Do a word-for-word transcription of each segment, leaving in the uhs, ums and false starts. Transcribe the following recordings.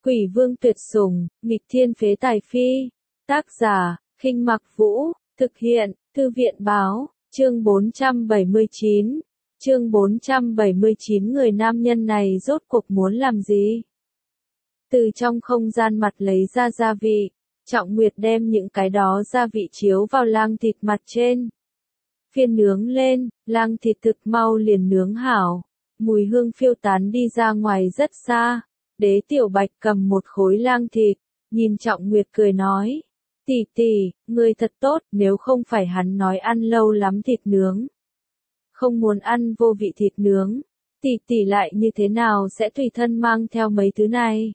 Quỷ vương tuyệt sủng, nghịch thiên phế tài phi. Tác giả, Khinh Mặc Vũ, thực hiện, Thư viện báo, chương bốn trăm bảy mươi chín. Chương bốn trăm bảy mươi chín người nam nhân này rốt cuộc muốn làm gì? Từ trong không gian mặt lấy ra gia vị, Trọng Nguyệt đem những cái đó gia vị chiếu vào lang thịt mặt trên. Phiên nướng lên, lang thịt thực mau liền nướng hảo, mùi hương phiêu tán đi ra ngoài rất xa. Đế Tiểu Bạch cầm một khối lang thịt, nhìn Trọng Nguyệt cười nói, tỷ tỷ, ngươi thật tốt, nếu không phải hắn nói ăn lâu lắm thịt nướng. Không muốn ăn vô vị thịt nướng, tỷ tỷ lại như thế nào sẽ tùy thân mang theo mấy thứ này.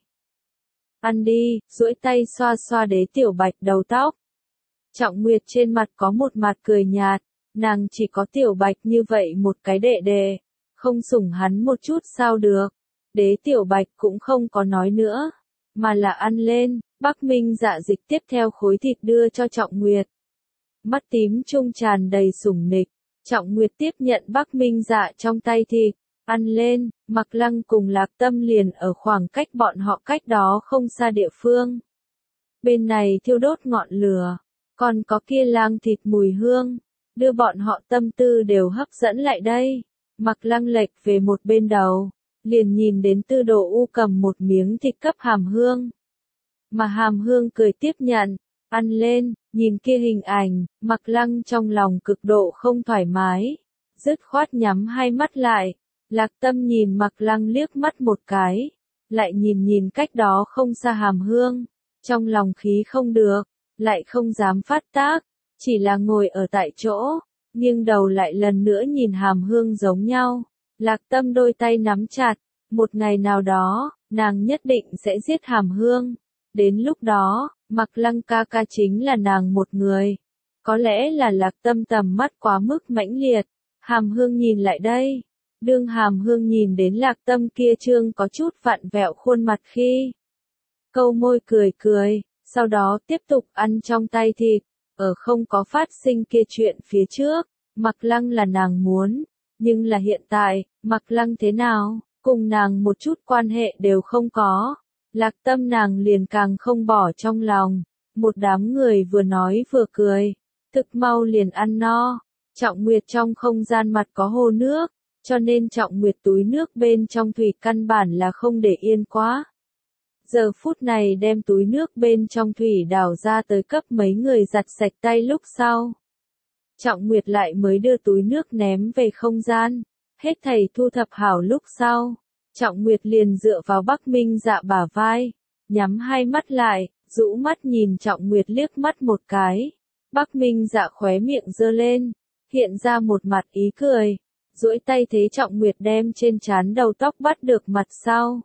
Ăn đi, duỗi tay xoa xoa Đế Tiểu Bạch đầu tóc. Trọng Nguyệt trên mặt có một mặt cười nhạt, nàng chỉ có Tiểu Bạch như vậy một cái đệ đệ, không sủng hắn một chút sao được. Đế Tiểu Bạch cũng không có nói nữa, mà là ăn lên. Bắc Minh Dạ Dịch tiếp theo khối thịt đưa cho Trọng Nguyệt. Mắt tím trung tràn đầy sủng nịch, Trọng Nguyệt tiếp nhận Bắc Minh Dạ trong tay thịt, ăn lên. Mặc Lăng cùng Lạc Tâm liền ở khoảng cách bọn họ cách đó không xa địa phương. Bên này thiêu đốt ngọn lửa, còn có kia lang thịt mùi hương, đưa bọn họ tâm tư đều hấp dẫn lại đây. Mặc Lăng lệch về một bên đầu, liền nhìn đến Tư Đồ U cầm một miếng thịt cấp Hàm Hương. Mà Hàm Hương cười tiếp nhận, ăn lên. Nhìn kia hình ảnh, Mặc Lăng trong lòng cực độ không thoải mái, dứt khoát nhắm hai mắt lại. Lạc Tâm nhìn Mặc Lăng liếc mắt một cái, lại nhìn nhìn cách đó không xa Hàm Hương, trong lòng khí không được, lại không dám phát tác, chỉ là ngồi ở tại chỗ, nghiêng đầu lại lần nữa nhìn Hàm Hương giống nhau. Lạc Tâm đôi tay nắm chặt, một ngày nào đó, nàng nhất định sẽ giết Hàm Hương. Đến lúc đó, Mặc Lăng ca ca chính là nàng một người. Có lẽ là Lạc Tâm tầm mắt quá mức mãnh liệt. Hàm Hương nhìn lại đây. Đương Hàm Hương nhìn đến Lạc Tâm kia trương có chút vặn vẹo khuôn mặt khi câu môi cười cười, sau đó tiếp tục ăn trong tay thịt. Ở không có phát sinh kia chuyện phía trước, Mặc Lăng là nàng muốn. Nhưng là hiện tại, Mặc Lăng thế nào, cùng nàng một chút quan hệ đều không có. Lạc Tâm nàng liền càng không bỏ trong lòng. Một đám người vừa nói vừa cười, thực mau liền ăn no. Trọng Nguyệt trong không gian mặt có hồ nước, cho nên Trọng Nguyệt túi nước bên trong thủy căn bản là không để yên quá. Giờ phút này đem túi nước bên trong thủy đảo ra tới cấp mấy người giặt sạch tay lúc sau. Trọng Nguyệt lại mới đưa túi nước ném về không gian, hết thảy thu thập hảo lúc sau. Trọng Nguyệt liền dựa vào Bắc Minh Dạ bả vai, nhắm hai mắt lại, rũ mắt nhìn Trọng Nguyệt liếc mắt một cái. Bắc Minh Dạ khóe miệng giơ lên, hiện ra một mặt ý cười, duỗi tay thế Trọng Nguyệt đem trên trán đầu tóc bắt được mặt sau.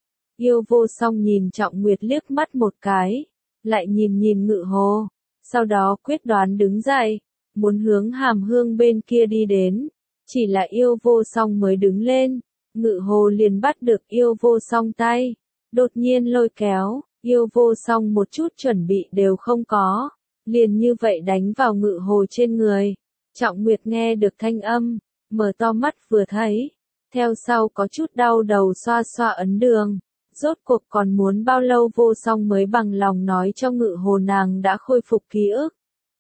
Yêu Vô Song nhìn Trọng Nguyệt liếc mắt một cái, lại nhìn nhìn Ngự Hồ, sau đó quyết đoán đứng dậy, muốn hướng Hàm Hương bên kia đi đến, chỉ là Yêu Vô Song mới đứng lên. Ngự Hồ liền bắt được Yêu Vô Song tay, đột nhiên lôi kéo. Yêu Vô Song một chút chuẩn bị đều không có, liền như vậy đánh vào Ngự Hồ trên người. Trọng Nguyệt nghe được thanh âm, mở to mắt vừa thấy, theo sau có chút đau đầu xoa xoa ấn đường. Rốt cuộc còn muốn bao lâu Vô Song mới bằng lòng nói cho Ngự Hồ nàng đã khôi phục ký ức.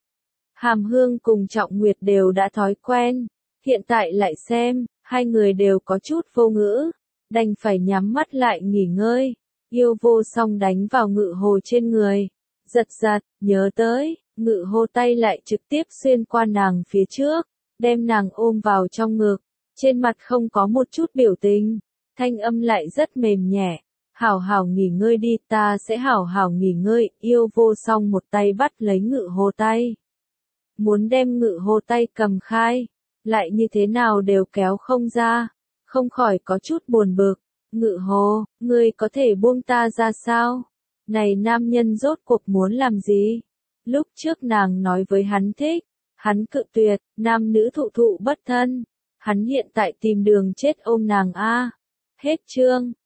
Hàm Hương cùng Trọng Nguyệt đều đã thói quen, hiện tại lại xem, hai người đều có chút vô ngữ, đành phải nhắm mắt lại nghỉ ngơi. Yêu Vô Song đánh vào Ngự Hồ trên người, giật giật, nhớ tới, Ngự Hồ tay lại trực tiếp xuyên qua nàng phía trước, đem nàng ôm vào trong ngực, trên mặt không có một chút biểu tình, thanh âm lại rất mềm nhẹ, hảo hảo nghỉ ngơi đi, ta sẽ hảo hảo nghỉ ngơi. Yêu Vô Song một tay bắt lấy Ngự Hồ tay, muốn đem Ngự Hồ tay cầm khai, lại như thế nào đều kéo không ra, không khỏi có chút buồn bực. Ngự Hồ, ngươi có thể buông ta ra sao? Này nam nhân rốt cuộc muốn làm gì? Lúc trước nàng nói với hắn thích, hắn cự tuyệt, nam nữ thụ thụ bất thân, hắn hiện tại tìm đường chết ôm nàng a. Hết chương.